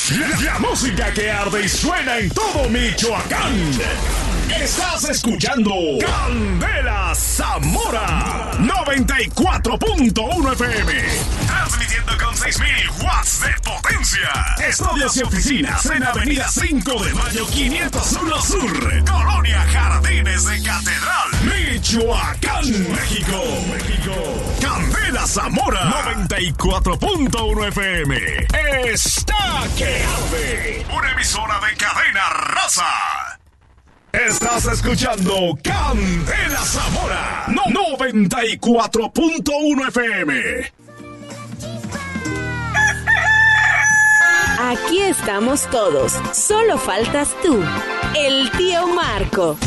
La música que arde y suena en todo Michoacán. Estás escuchando Candela Zamora 94.1 FM. Transmitiendo con 6,000 watts de potencia. Estudios y oficinas en Avenida 5 de Mayo 501 Sur, Colonia Jardines de Catedral, Michoacán, México. Candela Zamora 94.1 FM. Está que arde. Una emisora de Cadena Raza. Estás escuchando Candela Zamora 94.1 FM. Aquí estamos todos, solo faltas tú, el tío Marco.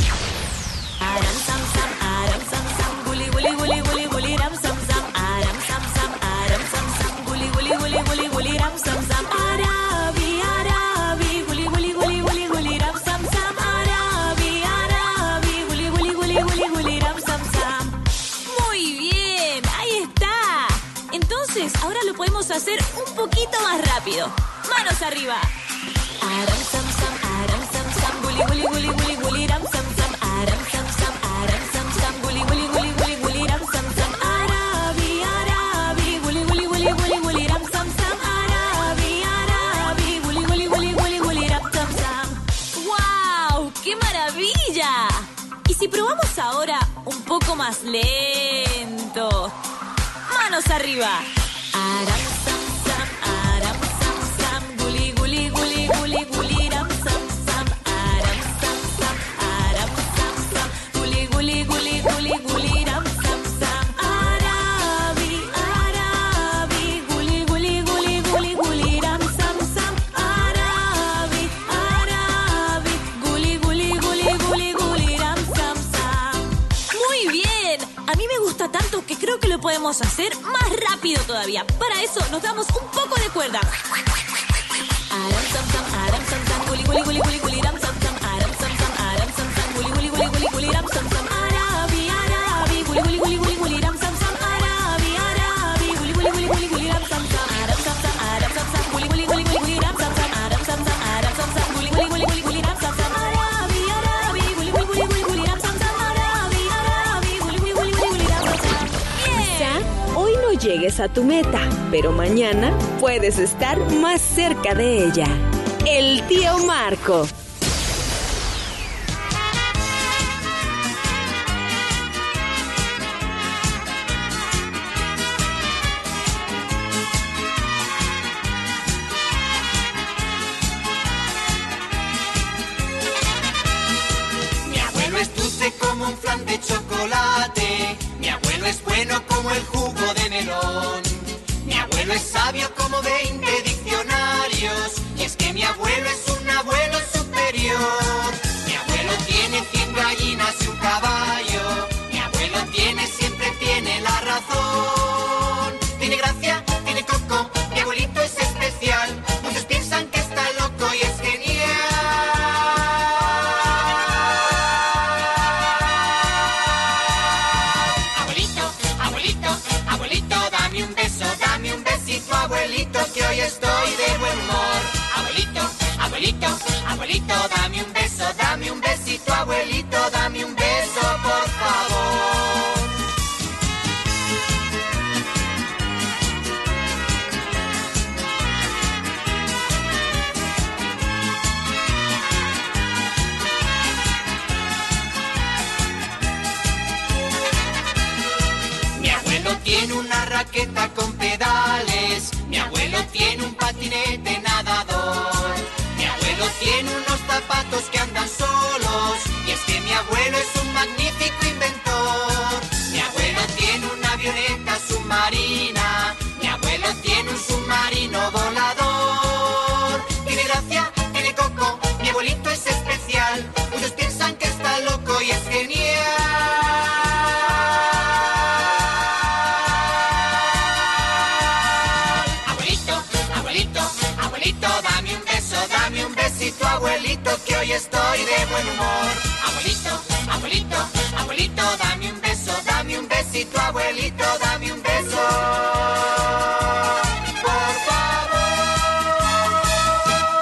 Ahora lo podemos hacer un poquito más rápido. Manos arriba. Aram sam sam, aram sam sam, guli guli guli guli guli ram sam sam, aram sam sam, guli guli guli guli guli ram sam sam, arabi arabi, guli guli guli guli guli ram sam sam, arabi arabi, guli guli guli guli guli ram sam sam. ¡Wow! ¡Qué maravilla! Y si probamos ahora un poco más lento. Manos arriba. Aram sam sam, guli guli guli guli guli ram sam sam, aram sam sam, guli guli guli guli guli ram sam sam, arabi arabi, guli guli guli guli guli ram sam sam, arabi arabi, guli guli guli guli guli ram sam sam. Muy bien, a mí me gusta tanto que creo que lo podemos hacer más rápido todavía. Para eso nos damos un poco de cuerda. Aram sam sam, guli guli guli guli guli ram sam sam, aram sam sam, guli guli guli guli guli ram sam sam, arabi arabi, guli guli guli guli guli ram sam sam, arabi arabi, guli guli guli guli guli ram sam sam, aram sam sam, guli guli guli guli guli ram sam sam, aram sam sam, guli guli guli guli guli ram sam sam, arabi arabi, guli guli guli guli guli ram sam sam, arabi arabi, guli guli guli guli ram sam sam. Quizá hoy no llegues a tu meta, pero mañana puedes estar más cerca de ella. El tío Marco. Mi abuelo es dulce como un flan de chocolate. Mi abuelo es bueno como el jugo de melón. Mi abuelo es sabio como 20 diccionarios. Y es que mi abuelo es un abuelo superior. Mi abuelo tiene 100 gallinas y un caballo. Mi abuelo siempre tiene la razón. Tiene gracia, tiene coco. Mi abuelito es especial. Muchos piensan que está loco y es genial. Dame un besito, abuelito, que hoy estoy de buen humor. Abuelito, dame un besito, abuelito, dame un beso, por favor. Mi abuelo tiene una raqueta con pedales. Mi abuelo tiene un patinete nadador. Mi abuelo tiene unos zapatos que andan solos. Y es que mi abuelo es un magnífico inventor. Mi abuelo tiene una avioneta submarina. Mi abuelo tiene un submarino volador. Tiene gracia, tiene coco. Mi abuelito es especial. Muchos piensan que está loco y es genial. Dame un besito, abuelito, que hoy estoy de buen humor. Abuelito, dame un besito, abuelito, dame un beso, por favor.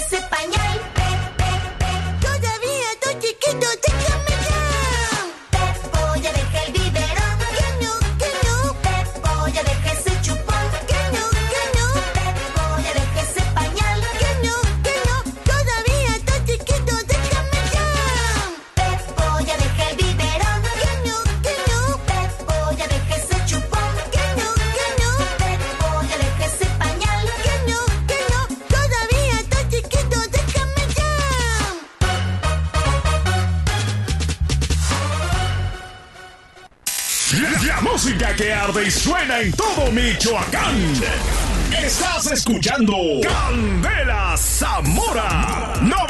ese pañal. Todavía estoy chiquito, déjame ya. Polla, deja el biberón. Que no. Polla, deja ese chupón. Que no. Polla, deja ese pañal. Que no. Todavía estoy chiquito, déjame ya. Polla, deja el biberón. Que no. Polla, deja ese chupón. Que no. Polla, deja ese pañal. Que no. Todavía estoy chiquito, déjame ya. La música que arde y suena en todo Michoacán. Estás escuchando Candela Zamora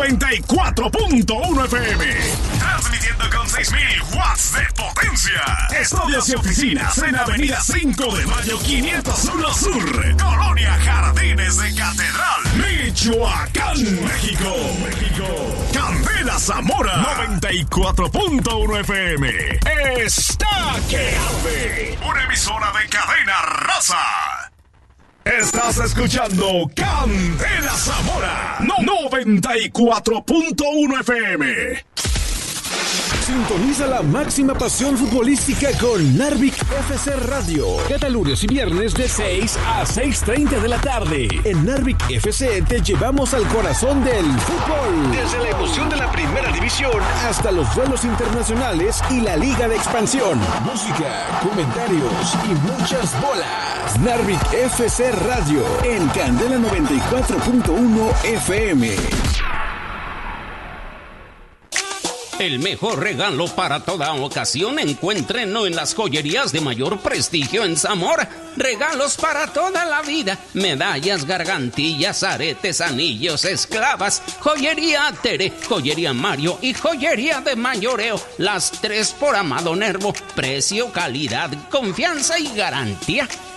94.1 FM. Transmitiendo con 6,000 watts de potencia. Estudios y oficinas en Avenida 5 de Mayo 501 Sur, Colonia Jardines de Catedral, Michoacán, México. Candela Zamora 94.1 FM. Está que arde. Una emisora de cadena raza. Estás escuchando Candela Zamora 94.1 FM. Sintoniza la máxima pasión futbolística con Narvik FC Radio. Cada lunes y viernes de 6 a 6:30 de la tarde. En Narvik FC te llevamos al corazón del fútbol. Desde la emoción de la primera división hasta los duelos internacionales y la liga de expansión. Música, comentarios y muchas bolas. Narvik FC Radio en Candela 94.1 FM. El mejor regalo para toda ocasión encuéntrenlo en las joyerías de mayor prestigio en Zamora. Regalos para toda la vida. Medallas, gargantillas, aretes, anillos, esclavas. Joyería Tere, joyería Mario y joyería de mayoreo. Las tres por Amado Nervo. Precio, calidad, confianza y garantía.